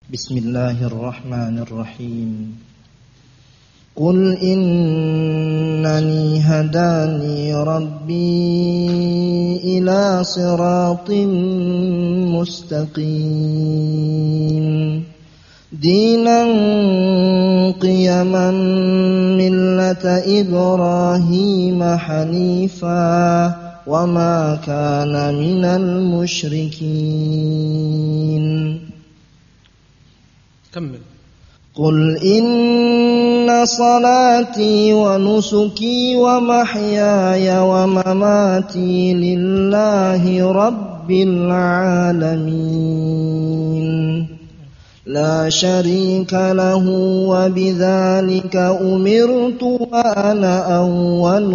Bismillahirrahmanirrahim. Qul innani hadani rabbi ila siratin mustaqim dinan qiyaman millata Ibrahim hanifa wa ma kana minal musyrikin. كمل. قل إن صلاتي ونسكي ومحياي ومماتي لله رب العالمين لا شريك له وبذلك أمرت وأنا أول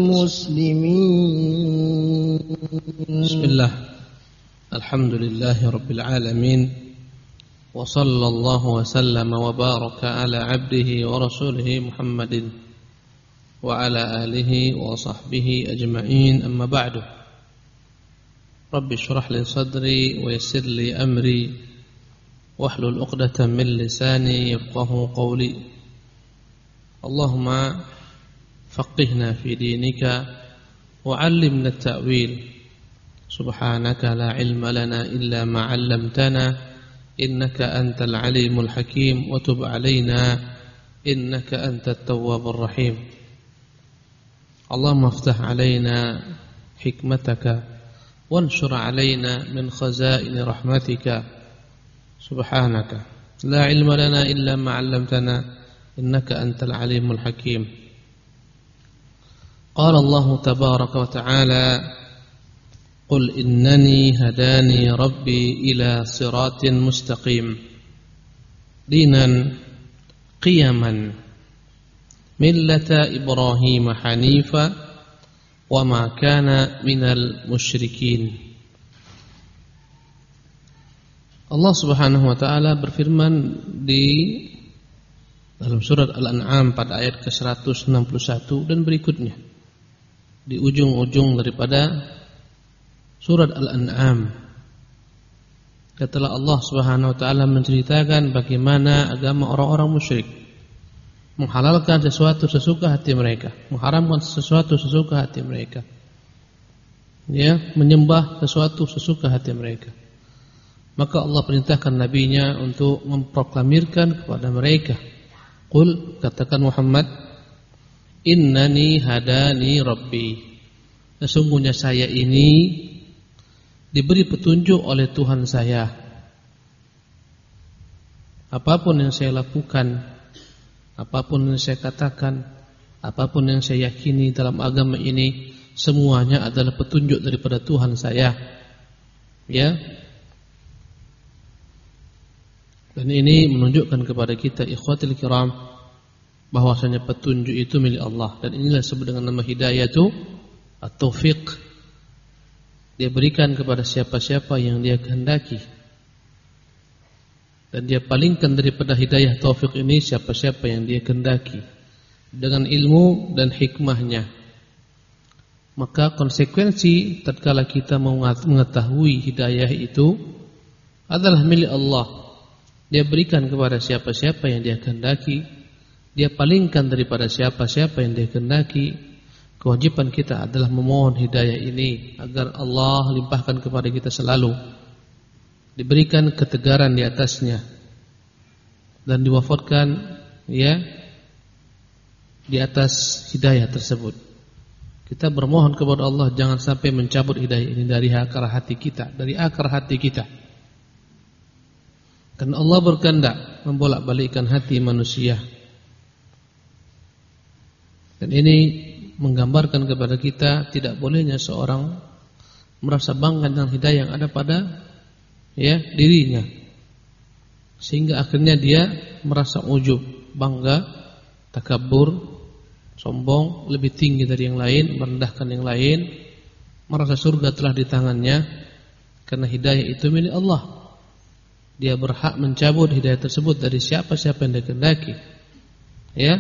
المسلمين. بسم الله الحمد لله رب العالمين وصلى الله وسلم وبارك على عبده ورسوله محمد وعلى آله وصحبه أجمعين. أما بعد رب اشرح لي صدري ويسر لي أمري واحلل عقدة من لساني يفقه قولي. اللهم فقهنا في دينك وعلمنا التأويل. سبحانك لا علم لنا إلا ما علمتنا إنك أنت العليم الحكيم وتب علينا إنك أنت التواب الرحيم. اللهم افتح علينا حكمتك وانشر علينا من خزائن رحمتك. سبحانك لا علم لنا إلا ما علمتنا إنك أنت العليم الحكيم. قال الله تبارك وتعالى قل إنني هداني ربي إلى صراط مستقيم دينا قيما ملة إبراهيم حنيفا وما كان من المشركين. Allah Subhanahu wa taala berfirman di dalam surat Al-An'am pada ayat ke-161 dan berikutnya. Di ujung-ujung daripada surat Al-An'am, setelah Allah Subhanahu wa taala menceritakan bagaimana agama orang-orang musyrik, menghalalkan sesuatu sesuka hati mereka, mengharamkan sesuatu sesuka hati mereka, ya, menyembah sesuatu sesuka hati mereka. Maka Allah perintahkan nabinya untuk memproklamirkan kepada mereka, qul, katakan Muhammad, innani hadani rabbi, sesungguhnya saya ini diberi petunjuk oleh Tuhan saya. Apapun yang saya lakukan, apapun yang saya katakan, apapun yang saya yakini dalam agama ini, semuanya adalah petunjuk daripada Tuhan saya. Ya. Dan ini menunjukkan kepada kita ikhwatil kiram bahwasanya petunjuk itu milik Allah, dan inilah disebut dengan nama hidayah itu at-taufiq. Dia berikan kepada siapa-siapa yang dia kehendaki, dan dia palingkan daripada hidayah taufik ini siapa-siapa yang dia kehendaki dengan ilmu dan hikmahnya. Maka konsekuensi tatkala kita mengetahui hidayah itu adalah milik Allah, dia berikan kepada siapa-siapa yang dia kehendaki, dia palingkan daripada siapa-siapa yang dia kehendaki. Kewajiban kita adalah memohon hidayah ini agar Allah limpahkan kepada kita selalu, diberikan ketegaran di atasnya, dan diwafatkan, ya, di atas hidayah tersebut. Kita bermohon kepada Allah jangan sampai mencabut hidayah ini dari akar hati kita, Karena Allah berkehendak membolak-balikkan hati manusia. Dan ini menggambarkan kepada kita tidak bolehnya seorang merasa bangga dengan hidayah yang ada pada, ya, dirinya, sehingga akhirnya dia merasa ujub, bangga, takabur, sombong, lebih tinggi dari yang lain, merendahkan yang lain, merasa surga telah di tangannya. Karena hidayah itu milik Allah, dia berhak mencabut hidayah tersebut dari siapa-siapa yang dia kehendaki, ya.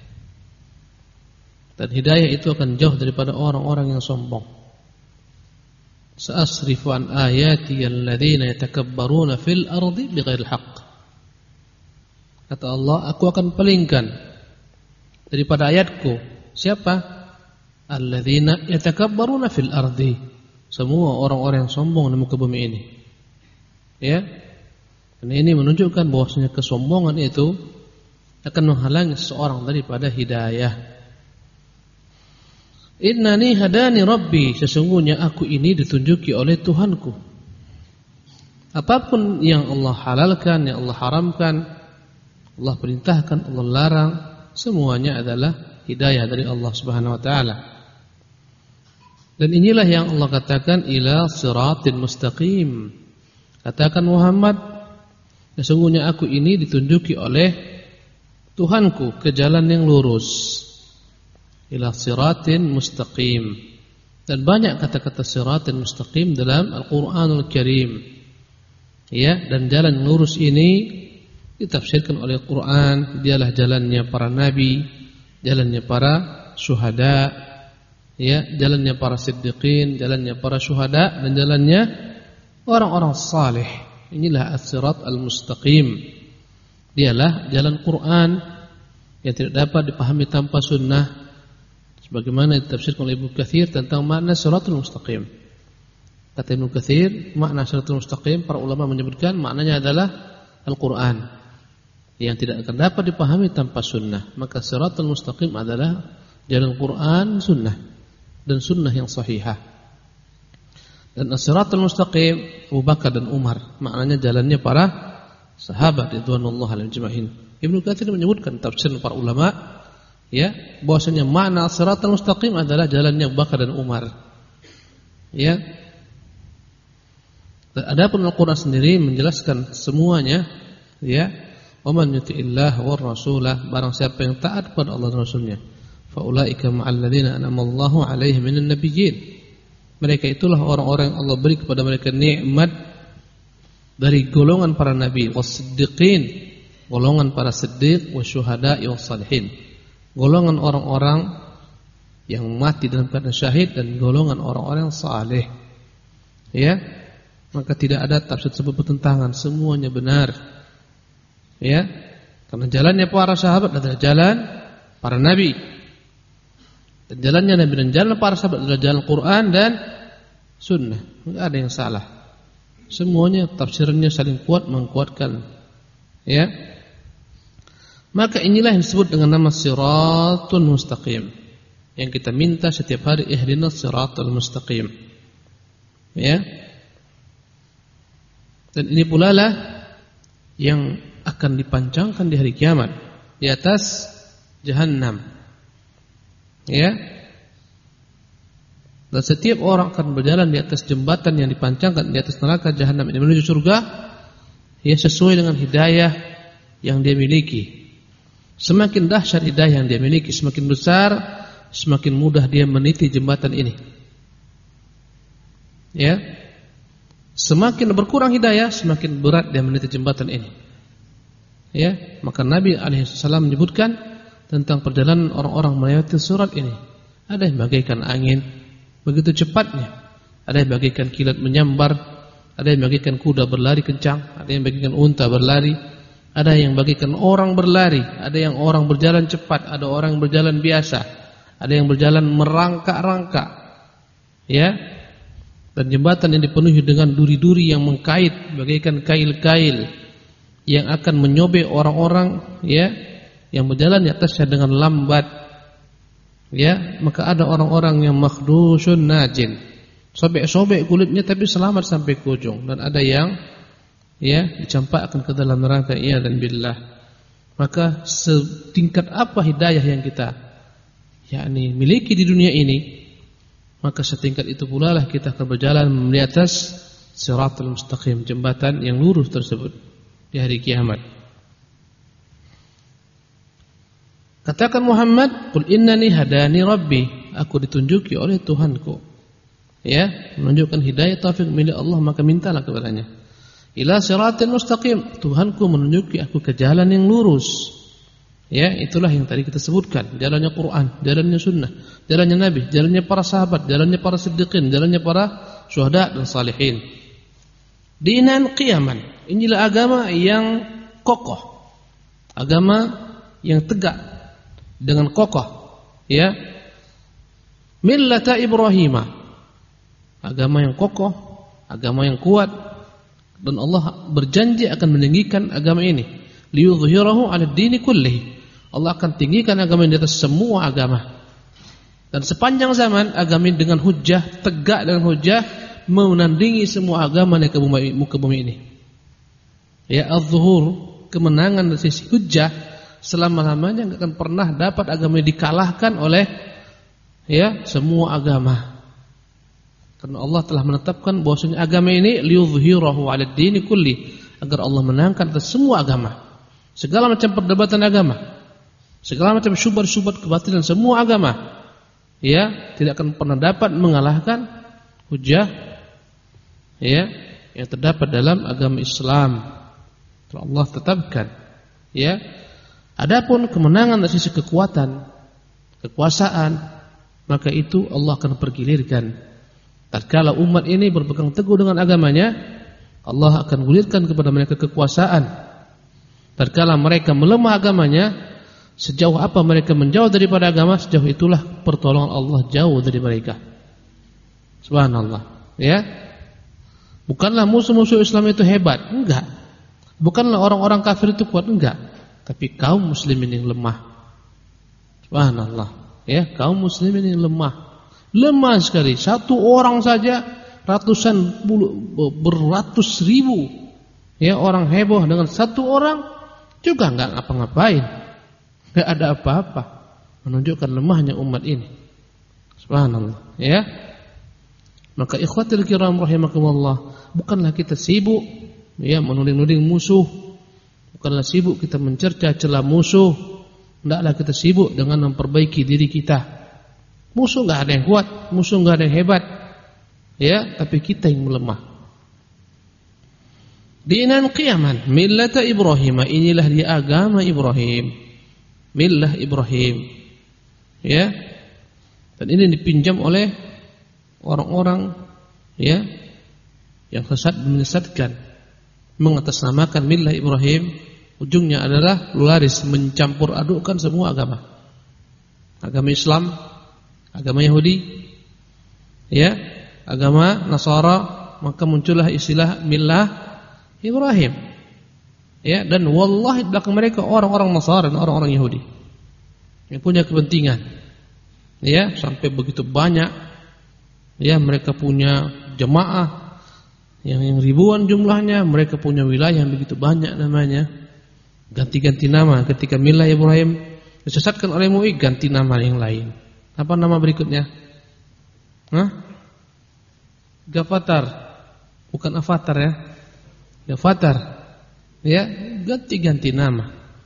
Dan hidayah itu akan jauh daripada orang-orang yang sombong. Sa'asrifu an ayati alladhina yatakabbaruna fil ardi bighairil haqq. Kata Allah, aku akan palingkan daripada ayatku. Siapa? Alladzina yatakabbaruna fil ardi. Semua orang-orang yang sombong di muka bumi ini. Ya. Karena ini menunjukkan bahwasanya kesombongan itu akan menghalangi seseorang daripada hidayah. Innani hadani rabbi, sesungguhnya aku ini ditunjuki oleh Tuhanku. Apapun yang Allah halalkan, yang Allah haramkan, Allah perintahkan, Allah larang, semuanya adalah hidayah dari Allah Subhanahu wa taala. Dan inilah yang Allah katakan ila siratin mustaqim. Katakan Muhammad, sesungguhnya aku ini ditunjuki oleh Tuhanku ke jalan yang lurus. Ila siratin mustaqim. Dan banyak kata-kata siratin mustaqim dalam Al-Qur'anul Karim. Ya, dan jalan yang lurus ini ditafsirkan oleh Al-Qur'an, dialah jalannya para nabi, jalannya para syuhada, ya, jalannya para siddiqin, jalannya para syuhada, dan jalannya orang-orang saleh. Inilah as-sirat al-mustaqim. Dialah jalan Quran yang tidak dapat dipahami tanpa sunnah, sebagaimana ditafsirkan oleh Ibnu Katsir tentang makna siratul mustaqim. Kata Ibnu Katsir, makna siratul mustaqim para ulama menyebutkan maknanya adalah Al-Quran yang tidak akan dapat dipahami tanpa sunnah. Maka siratul mustaqim adalah jalan Quran, sunnah, dan sunnah yang sahihah. Dan as-siratul mustaqim Abu Bakar dan Umar, maknanya jalannya para sahabat ridwanullah alaihim ajma'in. Ibnu Katsir menyebutkan tafsir para ulama, ya, bahwasanya makna as-siratul mustaqim adalah jalannya Abu Bakar dan Umar. Ya. Dan adapun Al-Qur'an sendiri menjelaskan semuanya, ya. Wa man yuti'illah war rasulah, barang siapa yang taat kepada Allah dan Rasulnya, fa ulaika ma'al ladzina an'ama Allahu 'alaihim minan nabiyyin. Mereka itulah orang-orang yang Allah beri kepada mereka nikmat dari golongan para nabi, was-siddiqin, golongan para siddiq, wasyuhada'i was-salihin, golongan orang-orang yang mati dalam keadaan syahid, dan golongan orang-orang yang saleh. Ya. Maka tidak ada tafsir sebab bertentangan, semuanya benar. Ya. Karena jalannya para sahabat adalah jalan para nabi. Dan jalannya nabi dan jalan para sahabat adalah jalan Quran dan sunnah. Tidak ada yang salah. Semuanya tafsirnya saling kuat menguatkan. Ya. Maka inilah yang disebut dengan nama siratul mustaqim, yang kita minta setiap hari, ihdinas siratal mustaqim. Ya. Dan ini pula lah yang akan dipancangkan di hari kiamat di atas Jahannam. Ya. Dan setiap orang akan berjalan di atas jembatan yang dipancangkan di atas neraka Jahannam ini menuju surga, ya, sesuai dengan hidayah yang dia miliki. Semakin dahsyat hidayah yang dia miliki, semakin besar, semakin mudah dia meniti jembatan ini. Ya. Semakin berkurang hidayah, semakin berat dia meniti jembatan ini. Ya, maka Nabi alaihissalam menyebutkan tentang perjalanan orang-orang melewati surat ini. Ada yang bagaikan angin begitu cepatnya, ada yang bagaikan kilat menyambar, ada yang bagaikan kuda berlari kencang, ada yang bagaikan unta berlari, ada yang bagaikan orang berlari, ada yang orang berjalan cepat, ada orang berjalan biasa, ada yang berjalan merangkak-rangkak. Ya. Dan jembatan yang dipenuhi dengan duri-duri yang mengkait bagaikan kail-kail yang akan menyobek orang-orang, ya, yang berjalan di atasnya dengan lambat. Ya, maka ada orang-orang yang makhdushun najin, sobek-sobek kulitnya tapi selamat sampai ke ujung, dan ada yang, ya, dicampakkan ke dalam neraka, iya dan billah. Maka setingkat apa hidayah yang kita, yakni, miliki di dunia ini, maka setingkat itu pula lah kita akan berjalan di atas siratul mustaqim, jembatan yang lurus tersebut di hari kiamat. Katakan Muhammad, qul innani hadani rabbi, aku ditunjuki oleh Tuhanku. Ya, menunjukkan hidayah taufik milik Allah, maka mintalah kepadanya. Ila siratil mustaqim, Tuhanku menunjuki aku ke jalan yang lurus. Ya, itulah yang tadi kita sebutkan, jalannya Quran, jalannya sunnah, jalannya Nabi, jalannya para sahabat, jalannya para siddiqin, jalannya para syuhada dan salihin. Dinan qiyaman, inilah agama yang kokoh, agama yang tegak dengan kokoh, ya. Millata Ibrahim, agama yang kokoh, agama yang kuat, dan Allah berjanji akan meninggikan agama ini. Liyudhhirahu 'ala ad-dini kullihi. Allah akan tinggikan agama ini di atas semua agama. Dan sepanjang zaman agama ini dengan hujjah, tegak dengan hujjah, menandingi semua agama di muka bumi ini. Ya, az-zuhur, kemenangan dari sisi hujjah, selama-lamanya enggak akan pernah dapat agama ini dikalahkan oleh ya semua agama. Karena Allah telah menetapkan bahwasanya agama ini liyudhhirahu 'ala ad-dini kulli, agar Allah menangkan atas semua agama. Segala macam perdebatan agama, segala macam syubhat-syubhat kebatilan semua agama, ya, tidak akan pernah dapat mengalahkan hujjah ya yang terdapat dalam agama Islam. Allah tetapkan, ya. Adapun kemenangan dari sisi kekuatan, kekuasaan, maka itu Allah akan pergilirkan. Tatkala umat ini berpegang teguh dengan agamanya, Allah akan gulirkan kepada mereka kekuasaan. Tatkala mereka melemah agamanya, sejauh apa mereka menjauh daripada agama, sejauh itulah pertolongan Allah jauh dari mereka. Subhanallah, ya. Bukanlah musuh-musuh Islam itu hebat, enggak. Bukanlah orang-orang kafir itu kuat, enggak. Tapi kaum muslimin yang lemah. Subhanallah, ya, kaum muslimin yang lemah. Lemah sekali. Satu orang saja beratus ribu ya orang heboh dengan satu orang juga enggak ngapa-ngapain. Enggak ada apa-apa. Menunjukkan lemahnya umat ini. Subhanallah, ya. Maka ikhwatul kiram rahimakumullah, bukanlah kita sibuk ya menuding-nuding musuh, bukanlah sibuk kita mencerca celah musuh, hendaklah kita sibuk dengan memperbaiki diri kita. Musuh enggak ada yang kuat, musuh enggak ada yang hebat, ya, tapi kita yang melemah. Dinan qiyaman millata Ibrahim, inilah dia agama Ibrahim, millah Ibrahim, ya. Dan ini dipinjam oleh orang-orang ya yang sesat dan menyesatkan, mengatasnamakan millah Ibrahim, ujungnya adalah laris mencampur adukkan semua agama. Agama Islam, agama Yahudi, ya, agama Nasara, maka muncullah istilah millah Ibrahim. Ya, dan wallahi belakang mereka orang-orang Nasara dan orang-orang Yahudi yang punya kepentingan. Ya, sampai begitu banyak ya mereka punya jemaah yang ribuan jumlahnya, mereka punya wilayah yang begitu banyak namanya. Ganti-ganti nama ketika millah Ibrahim disesatkan oleh MUI, ganti nama yang lain. Apa nama berikutnya? Gafatar. Bukan Avatar ya. Gafatar. Ya, ganti-ganti nama.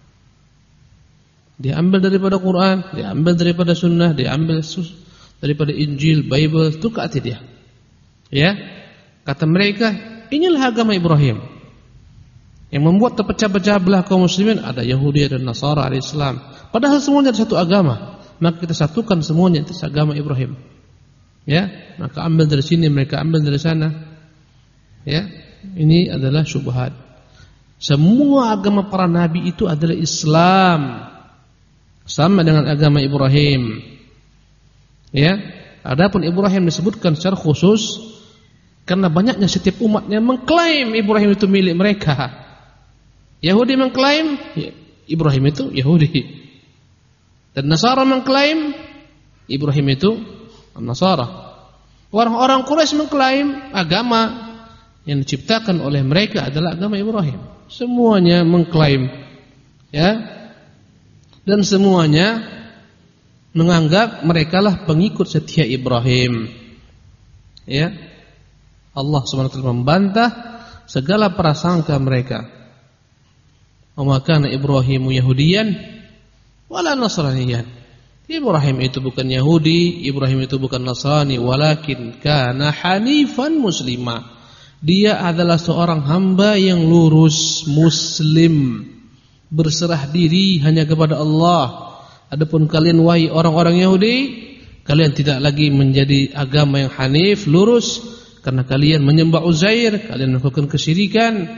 Diambil daripada Quran, diambil daripada Sunnah, diambil daripada Injil, Bible, itu kata dia. Ya, kata mereka, inilah agama Ibrahim. Yang membuat terpecah-pecah belah kaum muslimin ada Yahudi, ada Nasara, ada Islam. Padahal semuanya satu agama. Maka kita satukan semuanya itu agama Ibrahim. Ya, maka ambil dari sini, mereka ambil dari sana. Ya, ini adalah syubhat. Semua agama para nabi itu adalah Islam, sama dengan agama Ibrahim. Ya, adapun Ibrahim disebutkan secara khusus karena banyaknya setiap umatnya mengklaim Ibrahim itu milik mereka. Yahudi mengklaim Ibrahim itu Yahudi, dan Nasara mengklaim Ibrahim itu Nasara. Orang-orang Quraisy mengklaim agama yang diciptakan oleh mereka adalah agama Ibrahim. Semuanya mengklaim, ya, dan semuanya menganggap merekalah pengikut setia Ibrahim. Ya, Allah SWT membantah segala prasangka mereka. Wa kana Ibrahimu Yahudiyan wala Nasraniyan. Ibrahim itu bukan Yahudi, Ibrahim itu bukan Nasrani, walakin kana hanifan muslima. Dia adalah seorang hamba yang lurus, muslim, berserah diri hanya kepada Allah. Adapun kalian wahai orang-orang Yahudi, kalian tidak lagi menjadi agama yang hanif, lurus, karena kalian menyembah Uzair, kalian melakukan kesyirikan,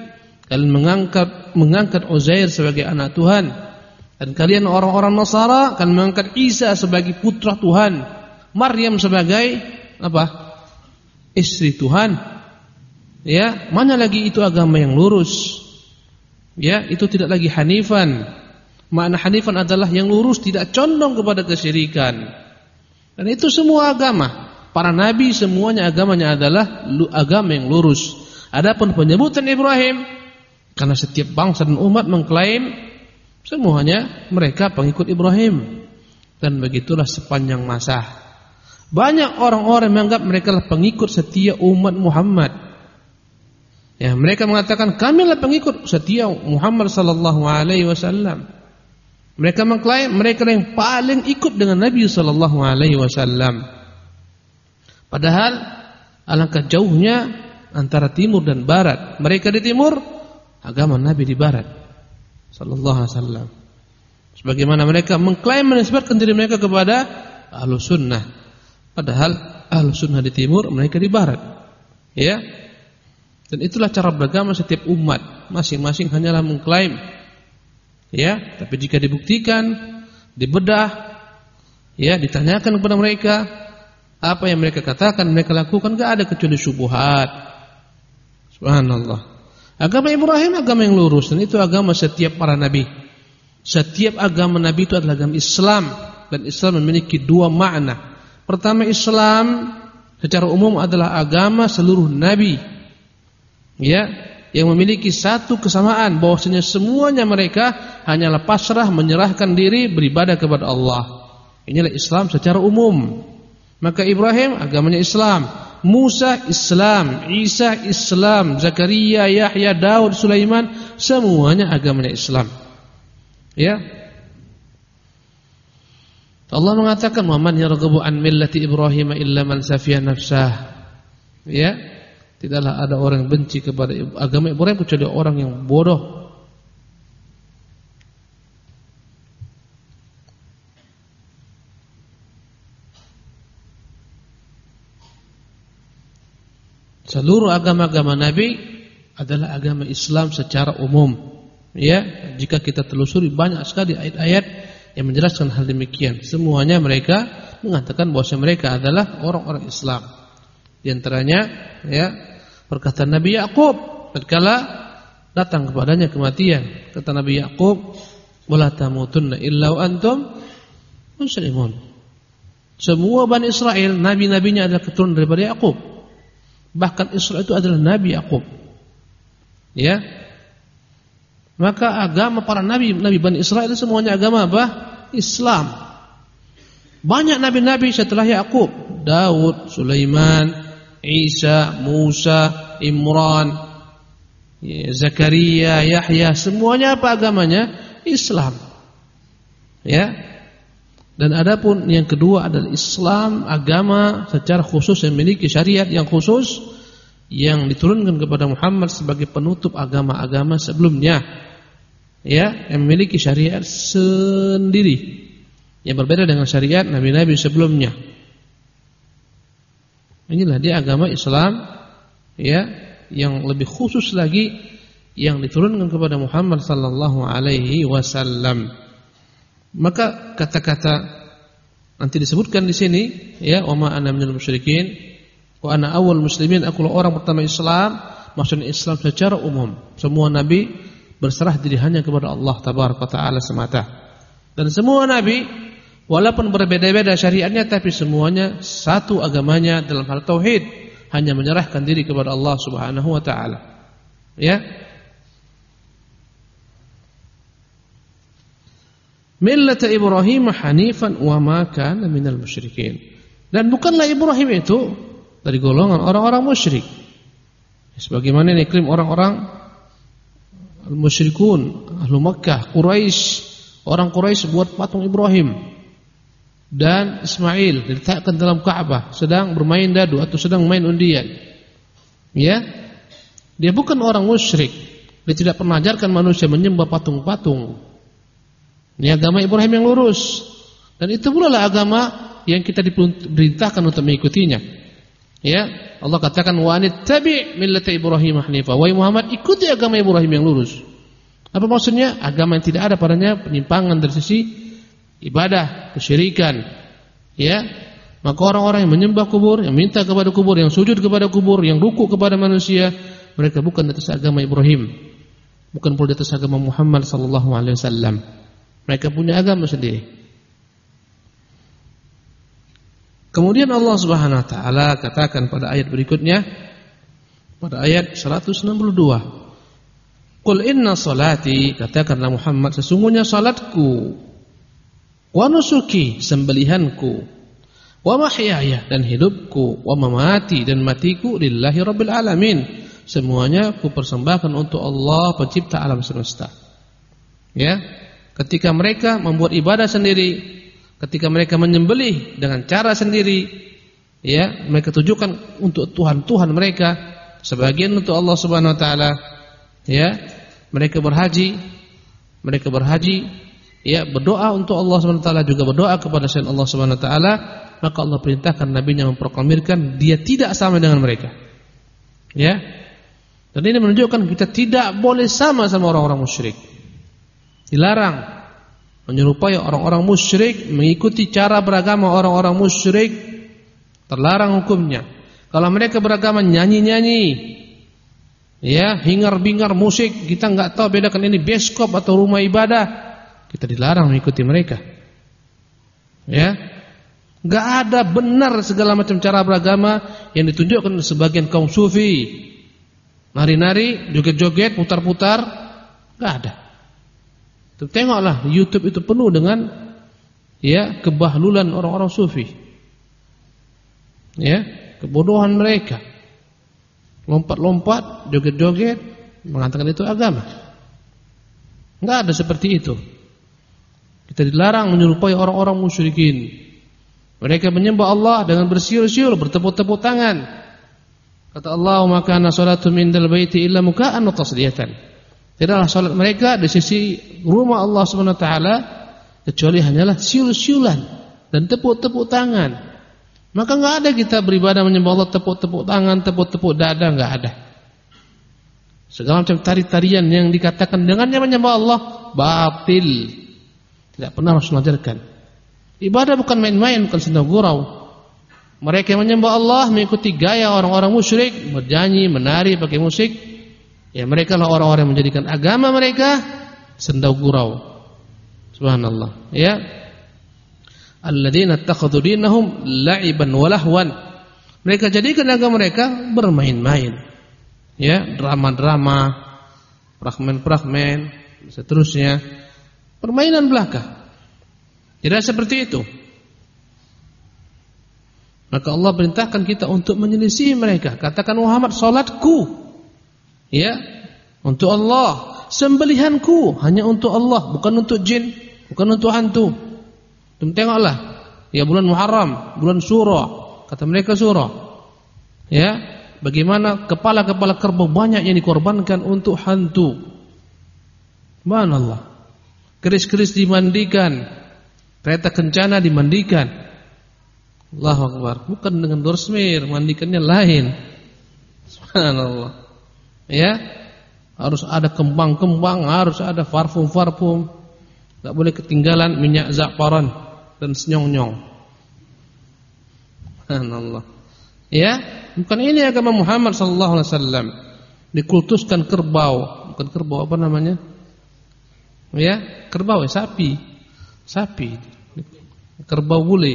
Kalian mengangkat Uzair sebagai anak Tuhan. Dan kalian orang-orang Nasara akan mengangkat Isa sebagai putra Tuhan, Maryam sebagai apa? Istri Tuhan. Ya, mana lagi itu agama yang lurus? Ya, itu tidak lagi hanifan. Makna hanifan adalah yang lurus, tidak condong kepada kesyirikan. Dan itu semua agama. Para nabi semuanya agamanya adalah agama yang lurus. Adapun penyebutan Ibrahim, karena setiap bangsa dan umat mengklaim semuanya mereka pengikut Ibrahim. Dan begitulah sepanjang masa. Banyak orang-orang menganggap mereka adalah pengikut setia umat Muhammad. Ya, mereka mengatakan kamilah pengikut setia Muhammad sallallahu alaihi wasallam. Mereka mengklaim mereka yang paling ikut dengan Nabi sallallahu alaihi wasallam. Padahal alangkah jauhnya antara timur dan barat. Mereka di timur, agama Nabi di barat sallallahu alaihi wasallam. Sebagaimana mereka mengklaim menisbatkan diri mereka kepada Ahlus Sunnah. Padahal Ahlus Sunnah di timur, mereka di barat. Ya. Dan itulah cara beragama setiap umat. Masing-masing hanyalah mengklaim. Ya, tapi jika dibuktikan, dibedah, ya, ditanyakan kepada mereka, apa yang mereka katakan, mereka lakukan, enggak ada kecuali syubhat. Subhanallah. Agama Ibrahim agama yang lurus, dan itu agama setiap para nabi. Setiap agama nabi itu adalah agama Islam, dan Islam memiliki dua makna. Pertama, Islam secara umum adalah agama seluruh nabi. Ya, yang memiliki satu kesamaan, bahwasanya semuanya mereka hanyalah pasrah, menyerahkan diri, beribadah kepada Allah. Inilah Islam secara umum. Maka Ibrahim agamanya Islam, Musa Islam, Isa Islam, Zakaria, Yahya, Daud, Sulaiman, semuanya agamanya Islam. Ya. Allah mengatakan, "Wa man yarghabu an millati Ibrahim illa man safiya nafsah." Ya. Tidaklah ada orang yang benci kepada agama Ibrahim kecuali orang yang bodoh. Seluruh agama-agama Nabi adalah agama Islam secara umum. Ya, jika kita telusuri banyak sekali ayat-ayat yang menjelaskan hal demikian. Semuanya mereka mengatakan bahwa mereka adalah orang-orang Islam. Di antaranya, ya, perkataan Nabi Yakub tatkala datang kepadanya kematian. Kata Nabi Yakub, "Wala tamutunna illa wa antum muslimun." Semua Bani Israel, nabi-nabinya adalah keturunan daripada Yakub. Bahkan Israel itu adalah Nabi Yakub. Ya. Maka agama para nabi Bani Israel semuanya agama apa? Islam. Banyak nabi-nabi setelah Yakub, Daud, Sulaiman, Isa, Musa, Imran, Zakaria, Yahya, semuanya apa agamanya? Islam. Ya. Dan adapun yang kedua adalah Islam, agama secara khusus yang memiliki syariat yang khusus yang diturunkan kepada Muhammad sebagai penutup agama-agama sebelumnya. Ya, yang memiliki syariat sendiri yang berbeda dengan syariat nabi-nabi sebelumnya. Inilah dia agama Islam, ya, yang lebih khusus lagi yang diturunkan kepada Muhammad sallallahu alaihi wasallam. Maka kata-kata nanti disebutkan di sini, ya, wa ma ana minal musyrikin wa ana awwal muslimin, aku orang pertama Islam, maksudnya Islam secara umum. Semua nabi berserah diri hanya kepada Allah tabaraka taala semata. Dan semua nabi walaupun berbeda-beda syariatnya, tapi semuanya satu agamanya dalam hal tauhid, hanya menyerahkan diri kepada Allah Subhanahu wa taala. Ya. Millata Ibrahim hanifan wa ma kana minal musyrikin. Dan bukanlah Ibrahim itu dari golongan orang-orang musyrik. Sebagaimana yang diklaim orang-orang al-musyrikun, ahlu Makkah, Quraisy, orang Quraisy buat patung Ibrahim dan Ismail diletakkan dalam Ka'bah sedang bermain dadu atau sedang main undian. Ya. Dia bukan orang musyrik. Dia tidak pernah ajarkan manusia menyembah patung-patung. Ini agama Ibrahim yang lurus. Dan itu pula lah agama yang kita diperintahkan untuk mengikutinya. Ya, Allah katakan wa anittabi' millata Ibrahim hanifa. Wahai Muhammad, ikuti agama Ibrahim yang lurus. Apa maksudnya? Agama yang tidak ada padanya penyimpangan dari sisi ibadah, kesyirikan. Ya, maka orang-orang yang menyembah kubur, yang minta kepada kubur, yang sujud kepada kubur, yang ruku kepada manusia, mereka bukan di atas agama Ibrahim, bukan pula di atas agama Muhammad sallallahu alaihi wasallam. Mereka punya agama sendiri. Kemudian Allah Subhanahu wa taala katakan pada ayat berikutnya, pada ayat 162, Qul inna salati, katakanlah Muhammad, sesungguhnya salatku, wa nusuki, sembelihanku, wa mahyaya, dan hidupku, wa mamati, dan matiku, lillahi rabbil alamin, semuanya ku persembahkan untuk Allah pencipta alam semesta. Ya, ketika mereka membuat ibadah sendiri, ketika mereka menyembelih dengan cara sendiri, ya, mereka tujukan untuk Tuhan mereka, sebagian untuk Allah Subhanahu wa taala, ya, mereka berhaji, ya, berdoa untuk Allah Subhanahu wa taala, juga berdoa kepada selain Allah Subhanahu wa taala, maka Allah perintahkan nabinya memproklamirkan dia tidak sama dengan mereka. Ya. Dan ini menunjukkan kita tidak boleh sama orang-orang musyrik. Dilarang menyerupai orang-orang musyrik, mengikuti cara beragama orang-orang musyrik, terlarang hukumnya. Kalau mereka beragama nyanyi-nyanyi, ya, hingar-bingar musik, kita enggak tahu bedakan ini bioskop atau rumah ibadah, kita dilarang mengikuti mereka. Ya, enggak ada benar segala macam cara beragama yang ditunjukkan sebagian kaum sufi. Nari-nari, joget-joget, putar-putar, enggak ada. Tengoklah YouTube itu penuh dengan, ya, kebahlulan orang-orang sufi. Ya, kebodohan mereka. Lompat-lompat, joget-joget, mengatakan itu agama. Enggak ada seperti itu. Kita dilarang menyerupai orang-orang musyrikin. Mereka menyembah Allah dengan bersiul-siul, bertepuk-tepuk tangan. Kata Allah, "Maka kana salatu mindal baiti illa muka'an wa tasdiyatan." Tidaklah salat mereka di sisi rumah Allah Subhanahu wa taala kecuali hanyalah siul-siulan dan tepuk-tepuk tangan. Maka enggak ada kita beribadah menyembah Allah tepuk-tepuk tangan, tepuk-tepuk dada, enggak ada. Segala macam tari-tarian yang dikatakan dengannya menyembah Allah batil. Tidak pernah Rasul ajarkan. Ibadah bukan main-main, bukan sendau gurau. Mereka yang menyembah Allah mengikuti gaya orang-orang musyrik, bernyanyi, menari, pakai musik. Ya, mereka lah orang-orang yang menjadikan agama mereka sendau gurau. Subhanallah. Ya. Alladzina ittakhadhu dinahum la'iban wa lahwan. Mereka jadikan agama mereka bermain-main. Ya, drama-drama, fragmen-fragmen, seterusnya. Permainan belaka. Tidak seperti itu. Maka Allah perintahkan kita untuk menyelisih mereka. Katakan Muhammad, salatku, ya, untuk Allah, sembelihanku hanya untuk Allah, bukan untuk jin, bukan untuk hantu. Tengoklah, ya, bulan Muharram, bulan Syura, kata mereka Syura, ya, bagaimana kepala-kepala kerbau banyak yang dikorbankan untuk hantu. Subhanallah. Keris-keris dimandikan, kereta kencana dimandikan. Allahu Akbar. Bukan dengan dorsmir, mandikannya lain. Subhanallah. Ya, harus ada kembang-kembang, harus ada parfum-parfum, tidak boleh ketinggalan minyak za'faran dan senyong-nyong. Subhanallah. Ya, bukan ini agama Muhammad sallallahu alaihi wasallam. Dikultuskan kerbau, bukan kerbau, apa namanya? Ya, kerbau, sapi. Kerbau bule.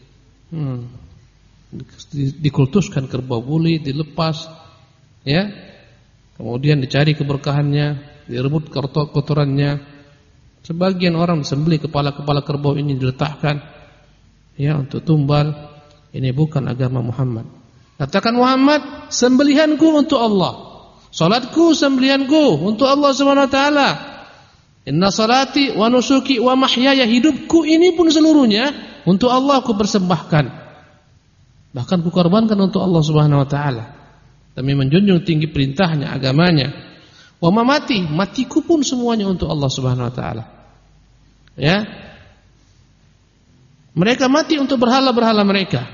Dikultuskan kerbau bule, dilepas, ya. Kemudian dicari keberkahannya, direbut kotorannya. Sebagian orang disembelih kepala-kepala kerbau ini diletakkan, ya, untuk tumbal. Ini bukan agama Muhammad. Katakan Muhammad, sembelihanku untuk Allah, salatku sembelihanku untuk Allah Subhanahu wa taala. Inna salati wa nusuki wa mahyaya, hidupku ini pun seluruhnya untuk Allah aku persembahkan. Bahkan ku korbankan untuk Allah Subhanahu wa taala. Kami menjunjung tinggi perintahnya, agamanya. Wa mamati, matiku pun semuanya untuk Allah Subhanahu wa taala. Ya. Mereka mati untuk berhala-berhala mereka.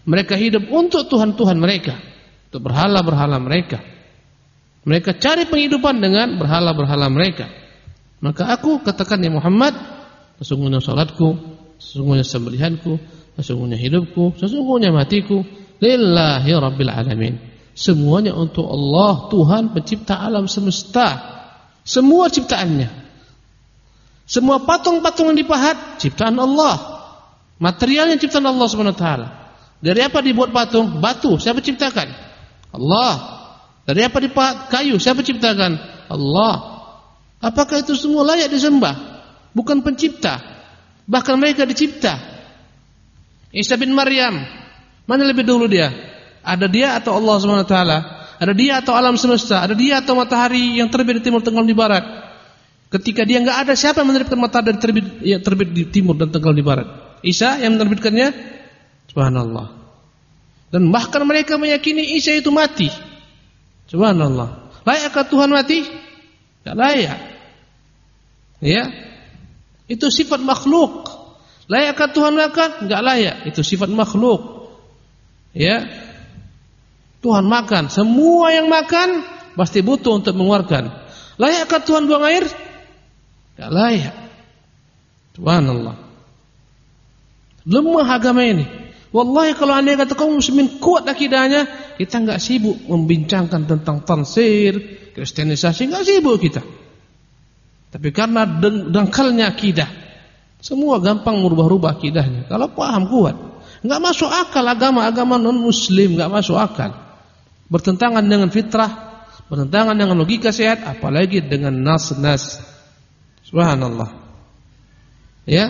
Mereka hidup untuk Tuhan-Tuhan mereka, untuk berhala-berhala mereka. Mereka cari penghidupan dengan berhala-berhala mereka. Maka aku katakan, ya Muhammad, sesungguhnya salatku, sesungguhnya sembelihanku, sesungguhnya hidupku, sesungguhnya matiku, lillahi rabbil alamin. Semuanya untuk Allah, Tuhan pencipta alam semesta. Semua ciptaannya. Semua patung-patung yang dipahat ciptaan Allah. Materialnya ciptaan Allah Subhanahu wa taala. Dari apa dibuat patung? Batu. Siapa ciptakan? Allah. Dari apa dipahat? Kayu. Siapa ciptakan? Allah. Apakah itu semua layak disembah? Bukan pencipta. Bahkan mereka dicipta. Isa bin Maryam, mana lebih dulu dia? Ada dia atau Allah Subhanahu wa taala? Ada dia atau alam semesta? Ada dia atau matahari yang terbit di timur, tenggelam di barat? Ketika dia enggak ada, siapa yang menerbitkan matahari terbit di timur dan tenggelam di barat? Isa yang menerbitkannya? Subhanallah. Dan bahkan mereka meyakini Isa itu mati. Subhanallah. Layakkah Tuhan mati? Enggak layak. Ya. Itu sifat makhluk. Layakkah Tuhan makan? Enggak layak. Itu sifat makhluk. Ya. Tuhan makan. Semua yang makan pasti butuh untuk mengeluarkan. Layakkah Tuhan buang air? Enggak layak. Subhanallah. Lemah agama ini. Wallahi kalau anda kata kaum muslimin kuat akidahnya, kita enggak sibuk membincangkan tentang tansir, kristenisasi, enggak sibuk kita. Tapi karena dangkalnya akidah, semua gampang merubah-rubah akidahnya. Kalau paham kuat, enggak masuk akal agama non muslim, enggak masuk akal. Bertentangan dengan fitrah, bertentangan dengan logika sehat, apalagi dengan nas-nas. Subhanallah. Ya.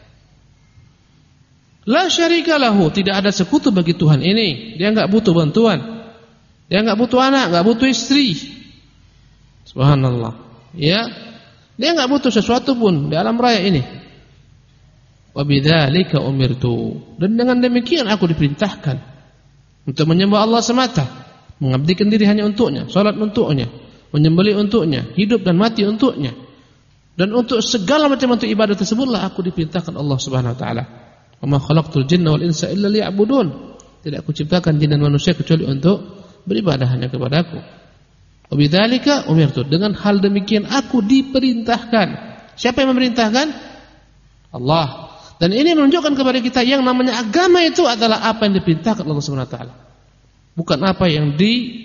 La syarika lahu, tidak ada sekutu bagi Tuhan ini. Dia enggak butuh bantuan. Dia enggak butuh anak, enggak butuh istri. Subhanallah. Ya. Dia enggak butuh sesuatu pun di alam raya ini. Wa bidzalika umirtu. Dan dengan demikian aku diperintahkan untuk menyembah Allah semata, mengabdikan diri hanya untuknya, salat untuknya, menyembelih untuknya, hidup dan mati untuknya. Dan untuk segala macam bentuk ibadah tersebutlah aku diperintahkan Allah Subhanahu wa taala. Wa ma khalaqtul jinna wal insa illa liya'budun. Tidak aku ciptakan jin dan manusia kecuali untuk beribadah hanya kepadaku. Wa bidzalika umirtu. Dengan hal demikian aku diperintahkan. Siapa yang memerintahkan? Allah. Dan ini menunjukkan kepada kita yang namanya agama itu adalah apa yang diperintahkan Allah Subhanahu wa taala. Bukan apa yang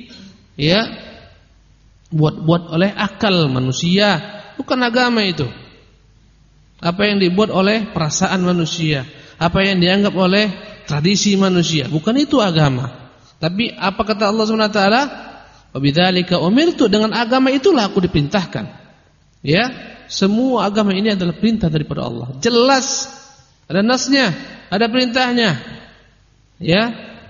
buat oleh akal manusia. Bukan agama itu. Apa yang dibuat oleh perasaan manusia, apa yang dianggap oleh tradisi manusia, bukan itu agama. Tapi apa kata Allah Subhanahu wa taala? Wa bidzalika umirtu, dengan agama itulah aku diperintahkan. Ya, semua agama ini adalah perintah daripada Allah. Jelas, ada nasnya, ada perintahnya. Ya.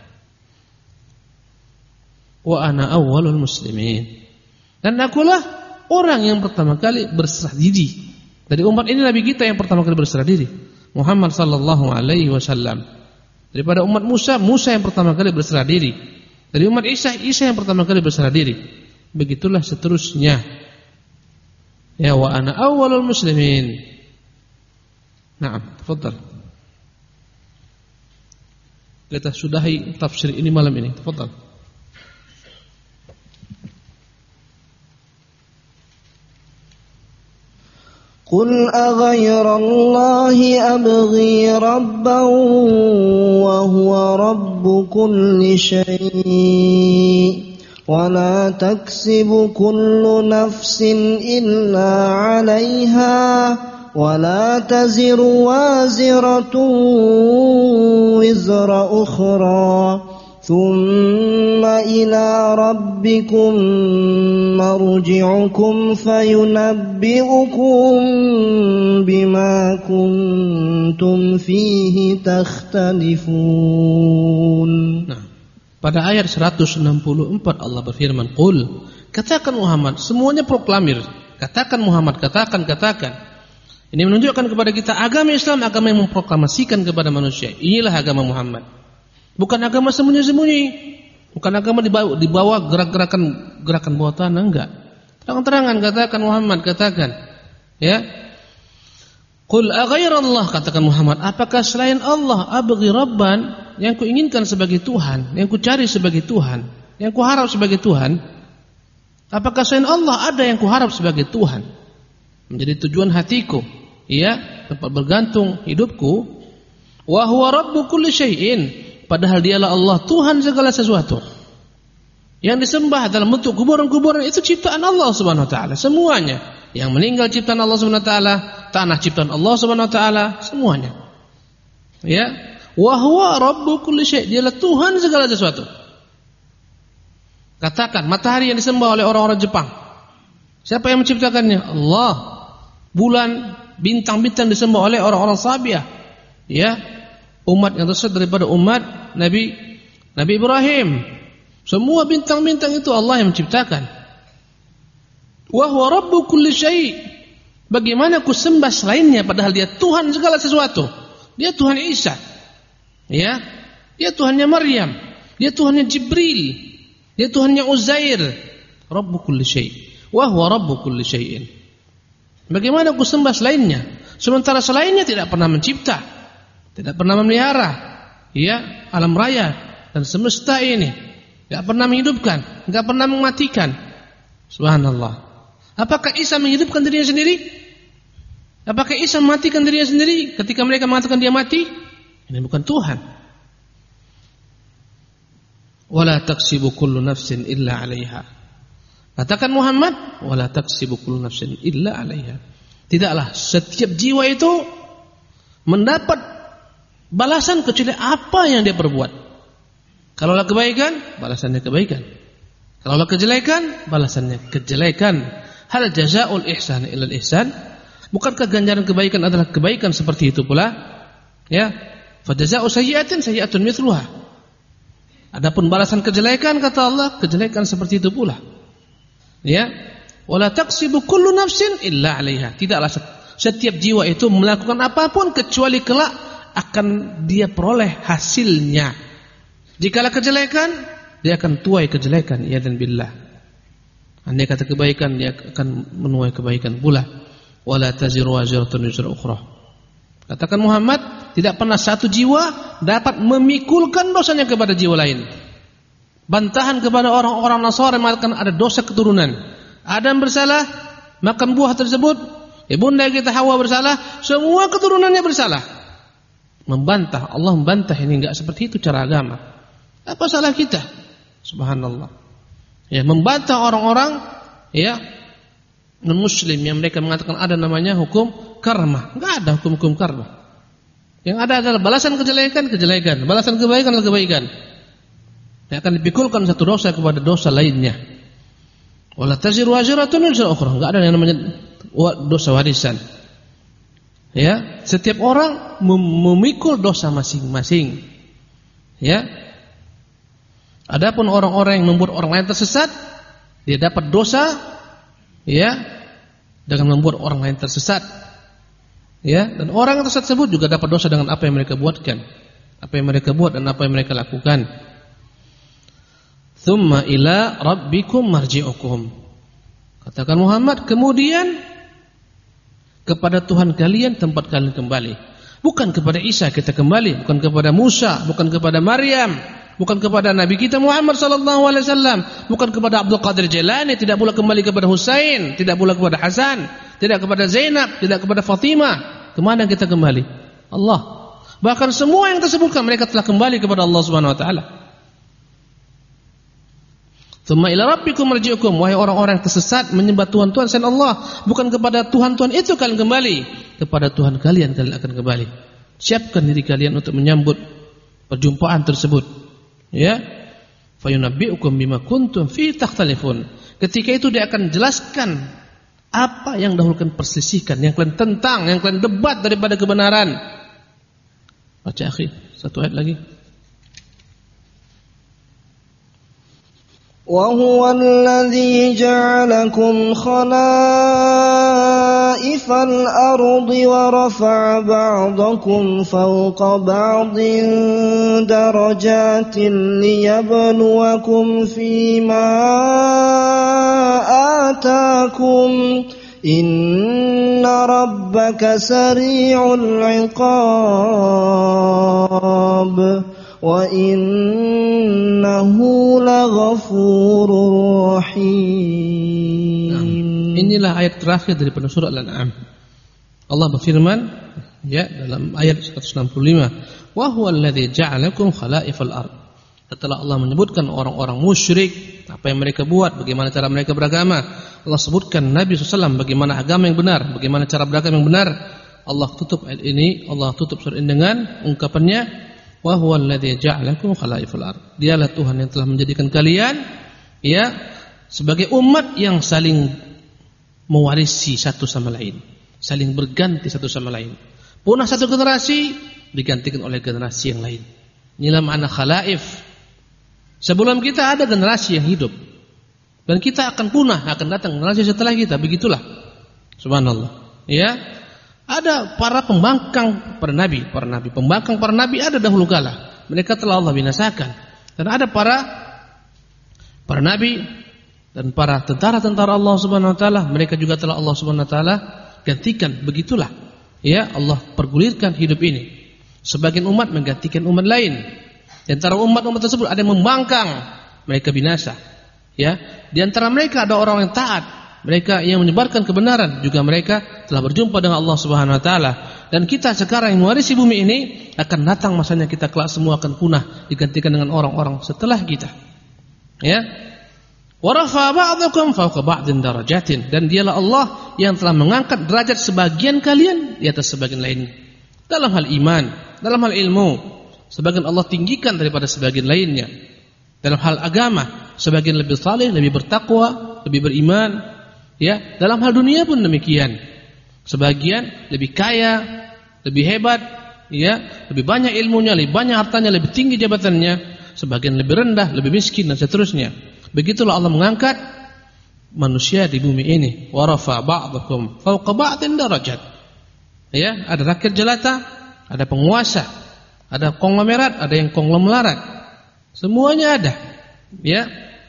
Wa ana awwalul muslimin. Dan akulah orang yang pertama kali berserah diri. Dari umat ini Nabi kita yang pertama kali berserah diri, Muhammad sallallahu alaihi wasallam. Daripada umat Musa yang pertama kali berserah diri. Dari umat Isa yang pertama kali berserah diri. Begitulah seterusnya. Ya, wa ana awwalul muslimin. Naam, tafadhal. Kita sudahi tafsir ini malam ini. Tafadhal. قل أغير الله أبغي ربا وهو رب كل شيء ولا تكسب كل نفس إلا عليها ولا تزر وازرة وزر أخرى ثم إلى ربكم مرجعكم فينبئكم بما كنتم فيه تختلفون. Nah, pada ayat 164 Allah berfirman, "Qul", katakan Muhammad, semuanya proklamir. Katakan Muhammad, katakan. Ini menunjukkan kepada kita agama Islam, agama yang memproklamasikan kepada manusia. Inilah agama Muhammad. Bukan agama sembunyi-sembunyi, bukan agama dibawa gerakan bawah tanah, enggak. Terang-terangan katakan Muhammad, katakan. Ya. Qul aghairallah, katakan Muhammad, apakah selain Allah abghi rabban, yang kuinginkan sebagai Tuhan, yang kucari sebagai Tuhan, yang kuharap sebagai Tuhan, apakah selain Allah ada yang kuharap sebagai Tuhan? Menjadi tujuan hatiku, ya, tempat bergantung hidupku. Wa huwa rabbu kulli syai'in, padahal dialah Allah Tuhan segala sesuatu. Yang disembah dalam bentuk kuburan-kuburan itu ciptaan Allah Subhanahu wa taala, semuanya. Yang meninggal ciptaan Allah Subhanahu wa taala, tanah ciptaan Allah Subhanahu wa taala, semuanya. Ya, wa huwa rabbu kulli syai', dialah Tuhan segala sesuatu. Katakan matahari yang disembah oleh orang-orang Jepang, siapa yang menciptakannya? Allah. Bulan, bintang-bintang disembah oleh orang-orang Sabiah, ya, umat yang tersesat daripada umat Nabi Ibrahim. Semua bintang-bintang itu Allah yang menciptakan. Wa huwa rabbu kulli syai'. Bagaimana ku sembah selainnya padahal dia Tuhan segala sesuatu? Dia Tuhan Isa. Ya, dia Tuhannya Maryam, dia Tuhannya Jibril, dia Tuhannya Uzair. Rabbu kulli syai', wa huwa rabbu kulli syai'in. Bagaimana ku sembah selainnya? Sementara selainnya tidak pernah mencipta, tidak pernah memelihara, ya, alam raya dan semesta ini. Tidak pernah menghidupkan, tidak pernah mematikan. Subhanallah. Apakah Isa menghidupkan dirinya sendiri? Apakah Isa mematikan dirinya sendiri ketika mereka mengatakan dia mati? Ini bukan Tuhan. Wala taksibu kullu nafsin illa 'alaiha. Katakan Muhammad, wala taksibu kullu nafsin illa 'alaiha. Tidaklah setiap jiwa itu mendapat balasan kecuali apa yang dia perbuat. Kalaulah kebaikan, balasannya kebaikan. Kalaulah kejelekan, balasannya kejelekan. Hal jazaa'ul ihsan illa al-ihsan. Bukankah ganjaran kebaikan adalah kebaikan seperti itu pula? Ya, fa jazaa'u sayyi'atin sayyi'atun mithluha. Adapun balasan kejelekan, kata Allah, kejelekan seperti itu pula. Ya, wala taksibu kullu nafsin illa 'alaiha. Tidaklah setiap jiwa itu melakukan apapun kecuali kelak akan dia peroleh hasilnya. Jikalau kejelekan, dia akan tuai kejelekan, ya dan billah. Andai kata kebaikan, dia akan menuai kebaikan pula. Wala taziru waziratun wizra ukhra. Katakan Muhammad, tidak pernah satu jiwa dapat memikulkan dosanya kepada jiwa lain. Bantahan kepada orang-orang Nasara yang mengatakan ada dosa keturunan. Adam bersalah, makan buah tersebut. Ibunda kita Hawa bersalah, semua keturunannya bersalah. Membantah, Allah membantah, ini enggak seperti itu cara agama. Apa salah kita? Subhanallah. Ya, membantah orang-orang, ya, non-muslim yang mereka mengatakan ada namanya hukum karma. Enggak ada hukum-hukum karma. Yang ada adalah balasan kejelekan, kejelekan, balasan kebaikan adalah kebaikan. Yang akan dipikulkan satu dosa kepada dosa lainnya. Wala taziru waziratun wizra ukhra. Enggak ada yang namanya dosa warisan. Ya, setiap orang memikul dosa masing-masing. Ya. Adapun orang-orang yang membuat orang lain tersesat, dia dapat dosa, ya, dengan membuat orang lain tersesat. Ya, dan orang yang tersebut juga dapat dosa dengan apa yang mereka buatkan, apa yang mereka buat dan apa yang mereka lakukan. Tsumma ila rabbikum marji'ukum. Katakan Muhammad, kemudian kepada Tuhan kalian tempat kalian kembali. Bukan kepada Isa kita kembali, bukan kepada Musa, bukan kepada Maryam, bukan kepada Nabi kita Muhammad sallallahu alaihi wasallam, bukan kepada Abdul Qadir Jailani, tidak pula kembali kepada Husain, tidak pula kepada Hasan, tidak kepada Zainab, tidak kepada Fatimah. Kemana kita kembali? Allah. Bahkan semua yang tersebutkan mereka telah kembali kepada Allah Subhanahu wa taala. Tsumma ila rabbikum marji'ukum, wahai orang-orang yang tersesat menyembah Tuhan-Tuhan selain Allah, bukan kepada Tuhan-Tuhan itu kalian kembali, kepada Tuhan kalian akan kembali. Siapkan diri kalian untuk menyambut perjumpaan tersebut. Ya, fayunabbi'ukum bima kuntum fi takhtalifun. Ketika itu dia akan jelaskan apa yang dahulu kalian perselisihkan, yang kalian tentang, yang kalian debat daripada kebenaran. Baca akhi, satu ayat lagi. وهو الذي جعلكم خلائف الأرض ورفع بعضكم فوق بعض درجات ليبلوكم فيما آتاكم إن ربك سريع العقاب wa innahu laghafurur rahim. Inilah ayat terakhir dari surah Al-An'am. Allah berfirman ya dalam ayat 165, wa huwal ladzi ja'alakum khala'ifal ard. Setelah Allah menyebutkan orang-orang musyrik, apa yang mereka buat, bagaimana cara mereka beragama, Allah sebutkan Nabi SAW bagaimana agama yang benar, bagaimana cara beragama yang benar. Allah tutup ayat ini, Allah tutup surah ini dengan ungkapannya, wa huwal ladzi ja'alakum khala'ifal ard. Dialah Tuhan yang telah menjadikan kalian ya sebagai umat yang saling mewarisi satu sama lain, saling berganti satu sama lain. Punah satu generasi digantikan oleh generasi yang lain. Inilah makna khalaif. Sebelum kita ada generasi yang hidup, dan kita akan punah, akan datang generasi setelah kita. Begitulah, subhanallah. Ya, ada para pembangkang para nabi, pembangkang para nabi ada dahulu kala. Mereka telah Allah binasakan. Dan ada para nabi dan para tentara-tentara Allah Subhanahu Wa Taala, mereka juga telah Allah Subhanahu Wa Taala gantikan. Begitulah, ya Allah pergulirkan hidup ini. Sebagian umat menggantikan umat lain. Di antara umat-umat tersebut ada yang membangkang, mereka binasa. Ya, di antara mereka ada orang yang taat, mereka yang menyebarkan kebenaran, juga mereka telah berjumpa dengan Allah Subhanahu Wa Taala. Dan kita sekarang yang mewarisi bumi ini akan datang masanya kita kelak semua akan punah, digantikan dengan orang-orang setelah kita. Ya, wa rafa'a ba'dakum fawqa ba'din darajatin, dan dialah Allah yang telah mengangkat derajat sebagian kalian di atas sebagian lain. Dalam hal iman, dalam hal ilmu, sebagian Allah tinggikan daripada sebagian lainnya. Dalam hal agama, sebagian lebih saleh, lebih bertakwa, lebih beriman. Ya, dalam hal dunia pun demikian. Sebagian lebih kaya, lebih hebat, ya, lebih banyak ilmunya, lebih banyak hartanya, lebih tinggi jabatannya. Sebagian lebih rendah, lebih miskin dan seterusnya. Begitulah Allah mengangkat manusia di bumi ini. Wa rafa ba'dakum fawqa ba'din darajat. Ya, ada rakyat jelata, ada penguasa, ada konglomerat, ada yang konglomerat. Semuanya ada. Ya.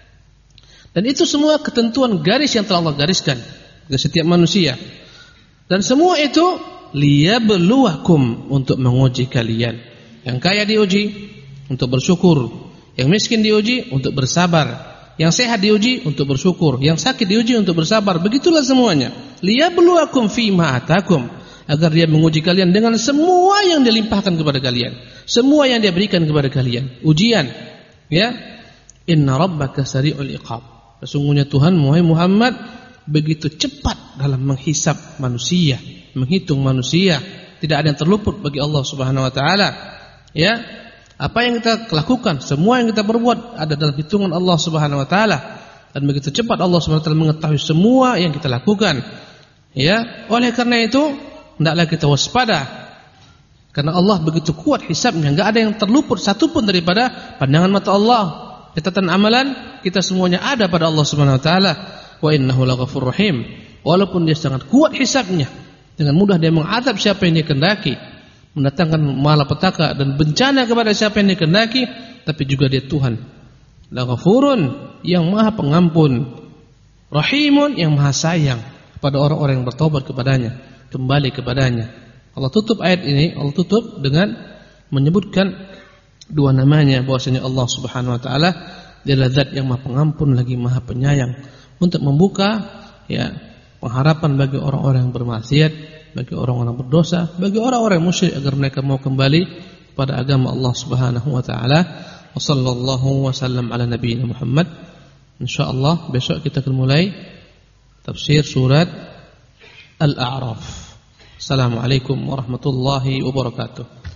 Dan itu semua ketentuan garis yang telah Allah gariskan ke setiap manusia. Dan semua itu liyabluwakum, untuk menguji kalian. Yang kaya diuji untuk bersyukur, yang miskin diuji untuk bersabar, yang sehat diuji untuk bersyukur, yang sakit diuji untuk bersabar. Begitulah semuanya. Liyabluwakum fima atakum, agar dia menguji kalian dengan semua yang dilimpahkan kepada kalian, semua yang dia berikan kepada kalian, ujian. Ya, inna rabbaka sari'ul iqab. Sesungguhnya Tuhan Muhammad begitu cepat dalam menghisab manusia, menghitung manusia. Tidak ada yang terluput bagi Allah Subhanahu Wa Taala. Ya, apa yang kita lakukan, semua yang kita berbuat ada dalam hitungan Allah Subhanahu Wa Taala, dan begitu cepat Allah Subhanahu Wa Taala mengetahui semua yang kita lakukan. Ya, oleh karena itu hendaklah kita waspada, karena Allah begitu kuat hisabnya, enggak ada yang terluput satupun daripada pandangan mata Allah. Catatan amalan kita semuanya ada pada Allah Subhanahu Wa Taala. Wa innahu laghafurur rahim. Walaupun dia sangat kuat hisabnya, dengan mudah dia mengadab siapa yang dia kehendaki, mendatangkan malapetaka dan bencana kepada siapa yang dia kehendaki, tapi juga dia Tuhan Laghafurun, yang maha pengampun, Rahimun, yang maha sayang kepada orang-orang yang bertobat kepadanya, kembali kepadanya. Allah tutup ayat ini, Allah tutup dengan menyebutkan dua namanya, bahwasanya Allah Subhanahu Wa Taala dialah Zat yang maha pengampun lagi maha penyayang, untuk membuka ya pengharapan bagi orang-orang yang bermaksiat, bagi orang-orang berdosa, bagi orang-orang musyrik, agar mereka mau kembali kepada agama Allah Subhanahu Wa Taala. Wassallallahu wasallam ala nabiyina Muhammad. Insyaallah besok kita akan mulai tafsir surat Al-A'raf. Assalamualaikum warahmatullahi wabarakatuh.